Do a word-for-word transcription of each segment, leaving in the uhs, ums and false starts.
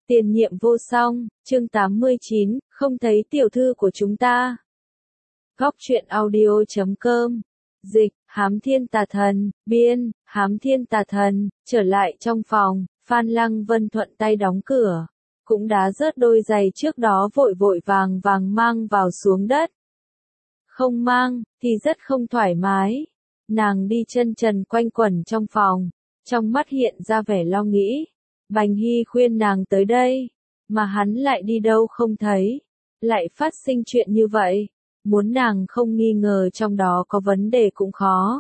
Tiền nhiệm vô song, chương tám mươi chín, không thấy tiểu thư của chúng ta. Góc truyện audio chấm com. Dịch, Hám Thiên Tà Thần, biên, Hám Thiên Tà Thần, trở lại trong phòng, Phan Lăng Vân thuận tay đóng cửa. Cũng đá rớt đôi giày trước đó vội vội vàng vàng mang vào xuống đất. Không mang, thì rất không thoải mái. Nàng đi chân trần quanh quẩn trong phòng, trong mắt hiện ra vẻ lo nghĩ. Bành Hy khuyên nàng tới đây, mà hắn lại đi đâu không thấy. Lại phát sinh chuyện như vậy, muốn nàng không nghi ngờ trong đó có vấn đề cũng khó.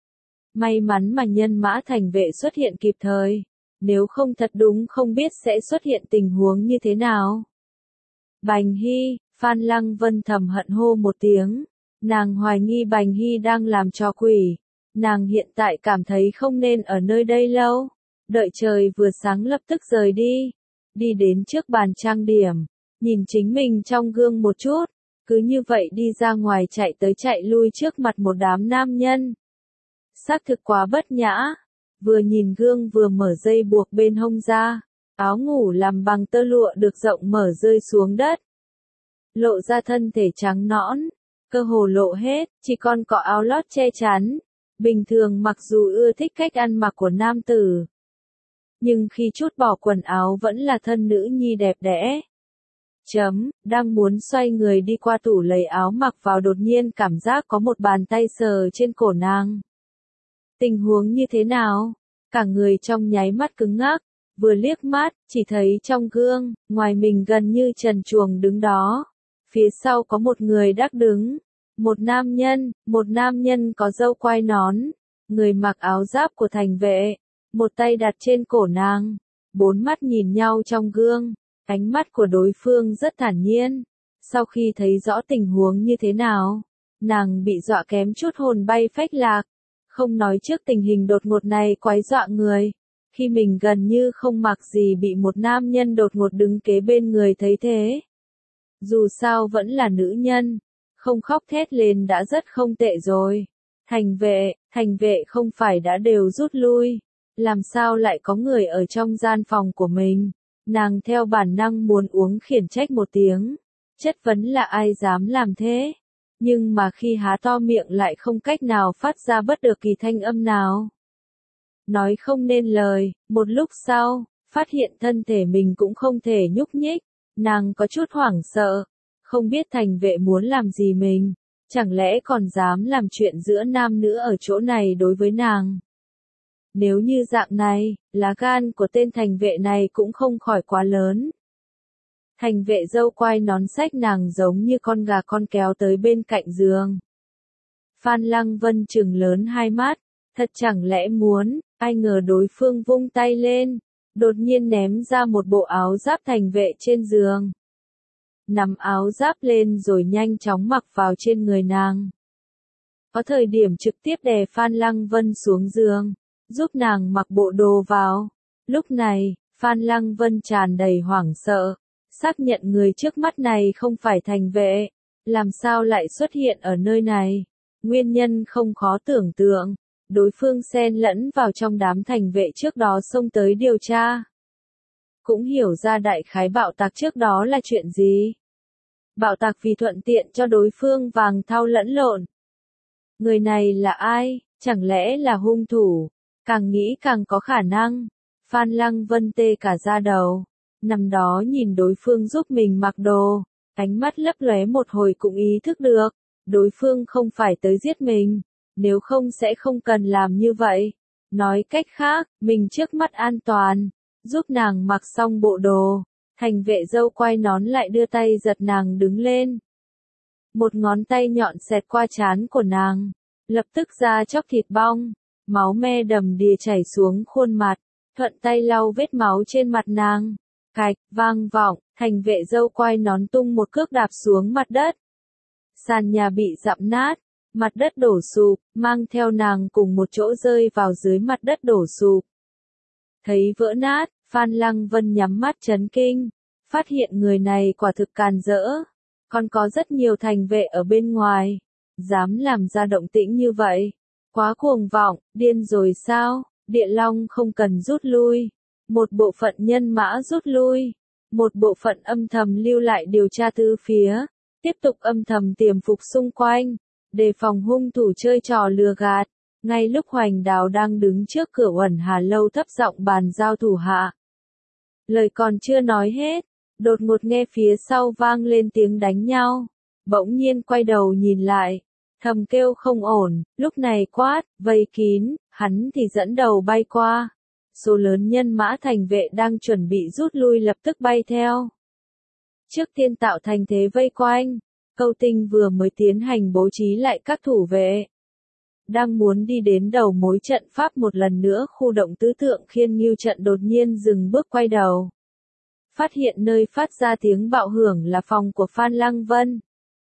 May mắn mà nhân mã thành vệ xuất hiện kịp thời, nếu không thật đúng không biết sẽ xuất hiện tình huống như thế nào. Bành Hy, Phan Lăng Vân thầm hận hô một tiếng, nàng hoài nghi Bành Hy đang làm trò quỷ, nàng hiện tại cảm thấy không nên ở nơi đây lâu. Đợi trời vừa sáng lập tức rời đi, đi đến trước bàn trang điểm, nhìn chính mình trong gương một chút, cứ như vậy đi ra ngoài chạy tới chạy lui trước mặt một đám nam nhân. Xác thực quá bất nhã, vừa nhìn gương vừa mở dây buộc bên hông ra, áo ngủ làm bằng tơ lụa được rộng mở rơi xuống đất. Lộ ra thân thể trắng nõn, cơ hồ lộ hết, chỉ còn có áo lót che chắn. Bình thường mặc dù ưa thích cách ăn mặc của nam tử, nhưng khi chút bỏ quần áo vẫn là thân nữ nhi đẹp đẽ. Chấm, đang muốn xoay người đi qua tủ lấy áo mặc vào đột nhiên cảm giác có một bàn tay sờ trên cổ nàng. Tình huống như thế nào? Cả người trong nháy mắt cứng ngắc, vừa liếc mắt, chỉ thấy trong gương, ngoài mình gần như trần truồng đứng đó. Phía sau có một người đắc đứng. Một nam nhân, một nam nhân có râu quai nón, người mặc áo giáp của thành vệ. Một tay đặt trên cổ nàng, bốn mắt nhìn nhau trong gương, ánh mắt của đối phương rất thản nhiên. Sau khi thấy rõ tình huống như thế nào, nàng bị dọa kém chút hồn bay phách lạc, không nói trước tình hình đột ngột này quái dọa người. Khi mình gần như không mặc gì bị một nam nhân đột ngột đứng kế bên người thấy thế. Dù sao vẫn là nữ nhân, không khóc thét lên đã rất không tệ rồi. Thành vệ, thành vệ không phải đã đều rút lui. Làm sao lại có người ở trong gian phòng của mình? Nàng theo bản năng muốn uống khiển trách một tiếng. Chất vấn là ai dám làm thế? Nhưng mà khi há to miệng lại không cách nào phát ra bất được kỳ thanh âm nào. Nói không nên lời, một lúc sau, phát hiện thân thể mình cũng không thể nhúc nhích. Nàng có chút hoảng sợ, không biết thành vệ muốn làm gì mình. Chẳng lẽ còn dám làm chuyện giữa nam nữ ở chỗ này đối với nàng? Nếu như dạng này, lá gan của tên thành vệ này cũng không khỏi quá lớn. Thành vệ râu quai nón xách nàng giống như con gà con kéo tới bên cạnh giường. Phan Lăng Vân trừng lớn hai mắt, thật chẳng lẽ muốn, ai ngờ đối phương vung tay lên, đột nhiên ném ra một bộ áo giáp thành vệ trên giường. Nắm áo giáp lên rồi nhanh chóng mặc vào trên người nàng. Có thời điểm trực tiếp đè Phan Lăng Vân xuống giường, giúp nàng mặc bộ đồ vào. Lúc này, Phan Lăng Vân tràn đầy hoảng sợ, xác nhận người trước mắt này không phải thành vệ, làm sao lại xuất hiện ở nơi này. Nguyên nhân không khó tưởng tượng, đối phương xen lẫn vào trong đám thành vệ trước đó xông tới điều tra. Cũng hiểu ra đại khái bạo tạc trước đó là chuyện gì. Bạo tạc vì thuận tiện cho đối phương vàng thau lẫn lộn. Người này là ai? Chẳng lẽ là hung thủ? Càng nghĩ càng có khả năng. Phan Lăng Vân tê cả da đầu. Nằm đó nhìn đối phương giúp mình mặc đồ. Ánh mắt lấp lóe một hồi cũng ý thức được. Đối phương không phải tới giết mình. Nếu không sẽ không cần làm như vậy. Nói cách khác, mình trước mắt an toàn. Giúp nàng mặc xong bộ đồ. Thành vệ râu quai nón lại đưa tay giật nàng đứng lên. Một ngón tay nhọn xẹt qua trán của nàng. Lập tức ra chóc thịt bong. Máu me đầm đìa chảy xuống khuôn mặt, thuận tay lau vết máu trên mặt nàng. Cạch, vang vọng, thành vệ râu quai nón tung một cước đạp xuống mặt đất. Sàn nhà bị dặm nát, mặt đất đổ sụp, mang theo nàng cùng một chỗ rơi vào dưới mặt đất đổ sụp. Thấy vỡ nát, Phan Lăng Vân nhắm mắt chấn kinh, phát hiện người này quả thực càn rỡ. Còn có rất nhiều thành vệ ở bên ngoài, dám làm ra động tĩnh như vậy. Quá cuồng vọng, điên rồi sao? Địa Long không cần rút lui. Một bộ phận nhân mã rút lui. Một bộ phận âm thầm lưu lại điều tra tứ phía, tiếp tục âm thầm tiềm phục xung quanh, đề phòng hung thủ chơi trò lừa gạt. Ngay lúc Hoành Đào đang đứng trước cửa Uẩn Hà Lâu thấp giọng bàn giao thủ hạ. Lời còn chưa nói hết, đột ngột nghe phía sau vang lên tiếng đánh nhau. Bỗng nhiên quay đầu nhìn lại, thầm kêu không ổn, lúc này quát, vây kín, hắn thì dẫn đầu bay qua. Số lớn nhân mã thành vệ đang chuẩn bị rút lui lập tức bay theo. Trước tiên tạo thành thế vây quanh, Câu Tinh vừa mới tiến hành bố trí lại các thủ vệ. Đang muốn đi đến đầu mối trận pháp một lần nữa, khu động tứ tượng khiên ngưu trận đột nhiên dừng bước quay đầu. Phát hiện nơi phát ra tiếng bạo hưởng là phòng của Phan Lăng Vân.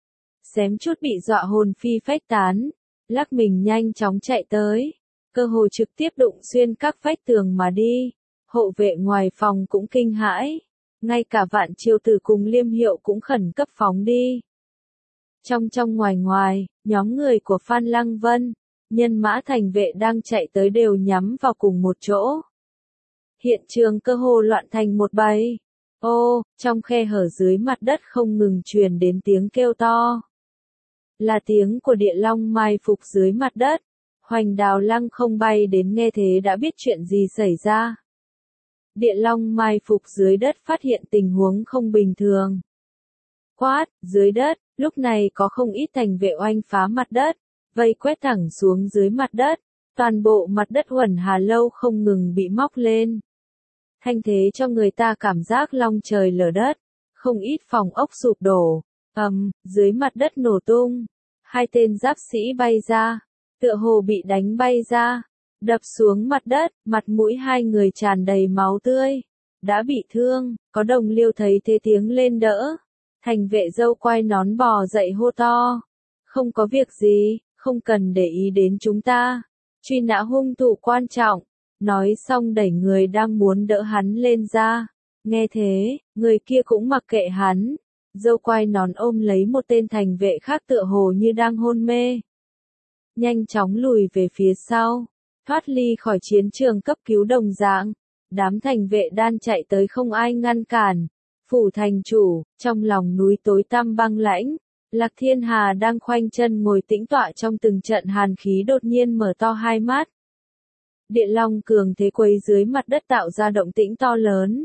Xém chút bị dọa hồn phi phách tán, lắc mình nhanh chóng chạy tới, cơ hội trực tiếp đụng xuyên các vách tường mà đi. Hộ vệ ngoài phòng cũng kinh hãi, ngay cả Vạn Chiêu Tử cùng Liêm Hiệu cũng khẩn cấp phóng đi. Trong trong ngoài ngoài, nhóm người của Phan Lăng Vân, nhân mã thành vệ đang chạy tới đều nhắm vào cùng một chỗ. Hiện trường cơ hồ loạn thành một bầy. Ô, trong khe hở dưới mặt đất không ngừng truyền đến tiếng kêu to. Là tiếng của địa long mai phục dưới mặt đất. Hoành Đào lăng không bay đến nghe thế đã biết chuyện gì xảy ra. Địa long mai phục dưới đất phát hiện tình huống không bình thường. Quát, dưới đất, lúc này có không ít thành vệ oanh phá mặt đất, vây quét thẳng xuống dưới mặt đất, toàn bộ mặt đất Uẩn Hà Lâu không ngừng bị móc lên. Thanh thế cho người ta cảm giác long trời lở đất, không ít phòng ốc sụp đổ, ầm, dưới mặt đất nổ tung, hai tên giáp sĩ bay ra, tựa hồ bị đánh bay ra, đập xuống mặt đất, mặt mũi hai người tràn đầy máu tươi, đã bị thương, có đồng liêu thấy thế tiếng lên đỡ, thành vệ dâu quay nón bò dậy hô to, không có việc gì, không cần để ý đến chúng ta, truy nã hung thủ quan trọng. Nói xong đẩy người đang muốn đỡ hắn lên ra. Nghe thế, người kia cũng mặc kệ hắn. Dâu quai nón ôm lấy một tên thành vệ khác tựa hồ như đang hôn mê. Nhanh chóng lùi về phía sau. Thoát ly khỏi chiến trường cấp cứu đồng dạng. Đám thành vệ đan chạy tới không ai ngăn cản. Phủ thành chủ, trong lòng núi tối tăm băng lãnh. Lạc Thiên Hà đang khoanh chân ngồi tĩnh tọa trong từng trận hàn khí đột nhiên mở to hai mắt. Địa long cường thế quấy dưới mặt đất tạo ra động tĩnh to lớn.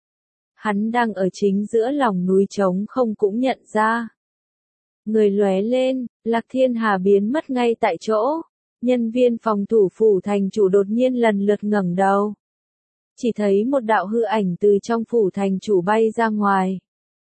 Hắn đang ở chính giữa lòng núi trống không cũng nhận ra. Người lóe lên, Lạc Thiên Hà biến mất ngay tại chỗ. Nhân viên phòng thủ phủ thành chủ đột nhiên lần lượt ngẩng đầu. Chỉ thấy một đạo hư ảnh từ trong phủ thành chủ bay ra ngoài.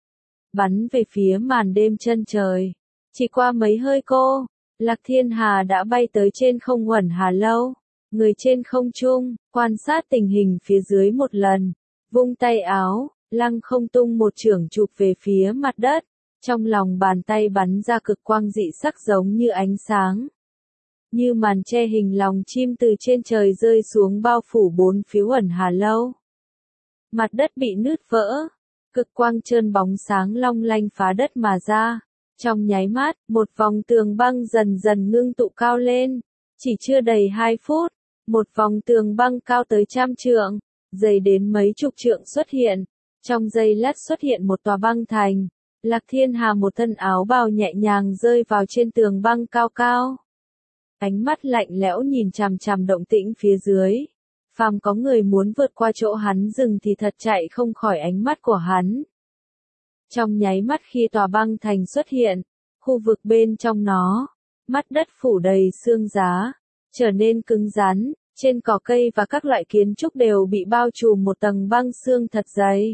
Bắn về phía màn đêm chân trời. Chỉ qua mấy hơi cô, Lạc Thiên Hà đã bay tới trên không Uẩn Hà Lâu. Người trên không trung, quan sát tình hình phía dưới một lần, vung tay áo, lăng không tung một chưởng chụp về phía mặt đất, trong lòng bàn tay bắn ra cực quang dị sắc giống như ánh sáng. Như màn che hình lòng chim từ trên trời rơi xuống bao phủ bốn phía Uẩn Hà Lâu. Mặt đất bị nứt vỡ, cực quang trơn bóng sáng long lanh phá đất mà ra, trong nháy mắt, một vòng tường băng dần dần ngưng tụ cao lên, chỉ chưa đầy hai phút. Một vòng tường băng cao tới trăm trượng, dày đến mấy chục trượng xuất hiện. Trong giây lát xuất hiện một tòa băng thành. Lạc Thiên Hà một thân áo bào nhẹ nhàng rơi vào trên tường băng cao cao. Ánh mắt lạnh lẽo nhìn chằm chằm động tĩnh phía dưới. Phàm có người muốn vượt qua chỗ hắn dừng thì thật chạy không khỏi ánh mắt của hắn. Trong nháy mắt khi tòa băng thành xuất hiện, khu vực bên trong nó, mắt đất phủ đầy xương giá, trở nên cứng rắn, trên cỏ cây và các loại kiến trúc đều bị bao trùm một tầng băng xương thật dày.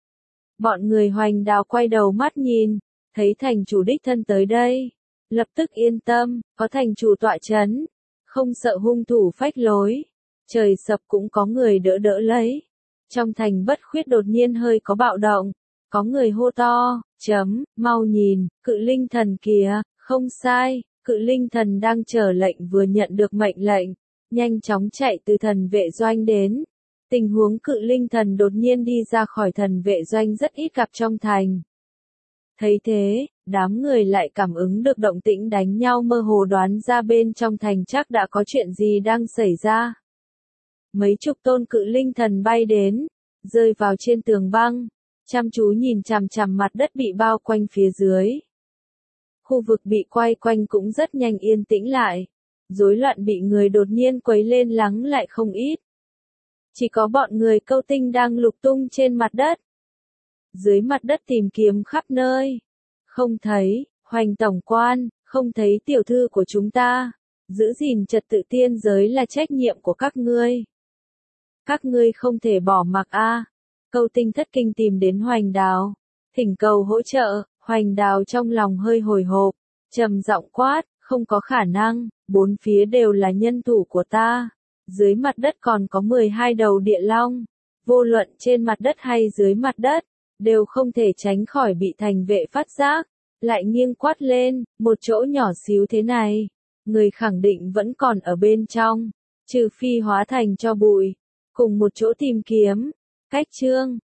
Bọn người Hoành Đào quay đầu mắt nhìn, thấy thành chủ đích thân tới đây, lập tức yên tâm, có thành chủ tọa chấn, không sợ hung thủ phách lối, trời sập cũng có người đỡ đỡ lấy. Trong thành Bất Khuyết đột nhiên hơi có bạo động, có người hô to, chấm, mau nhìn, cự linh thần kìa, không sai. Cự linh thần đang chờ lệnh vừa nhận được mệnh lệnh, nhanh chóng chạy từ thần vệ doanh đến. Tình huống cự linh thần đột nhiên đi ra khỏi thần vệ doanh rất ít gặp trong thành. Thấy thế, đám người lại cảm ứng được động tĩnh đánh nhau mơ hồ đoán ra bên trong thành chắc đã có chuyện gì đang xảy ra. Mấy chục tôn cự linh thần bay đến, rơi vào trên tường băng, chăm chú nhìn chằm chằm mặt đất bị bao quanh phía dưới. Khu vực bị quay quanh cũng rất nhanh yên tĩnh lại. Rối loạn bị người đột nhiên quấy lên lắng lại không ít. Chỉ có bọn người Câu Tinh đang lục tung trên mặt đất. Dưới mặt đất tìm kiếm khắp nơi. Không thấy, Hoành tổng quan, không thấy tiểu thư của chúng ta. Giữ gìn trật tự tiên giới là trách nhiệm của các ngươi. Các ngươi không thể bỏ mặc a. Câu Tinh thất kinh tìm đến Hoành Đào, thỉnh cầu hỗ trợ. Hoành Đào trong lòng hơi hồi hộp, trầm giọng quát, không có khả năng, bốn phía đều là nhân thủ của ta. Dưới mặt đất còn có mười hai đầu địa long, vô luận trên mặt đất hay dưới mặt đất, đều không thể tránh khỏi bị thành vệ phát giác. Lại nghiêng quát lên, một chỗ nhỏ xíu thế này, người khẳng định vẫn còn ở bên trong, trừ phi hóa thành cho bụi, cùng một chỗ tìm kiếm. Cách chương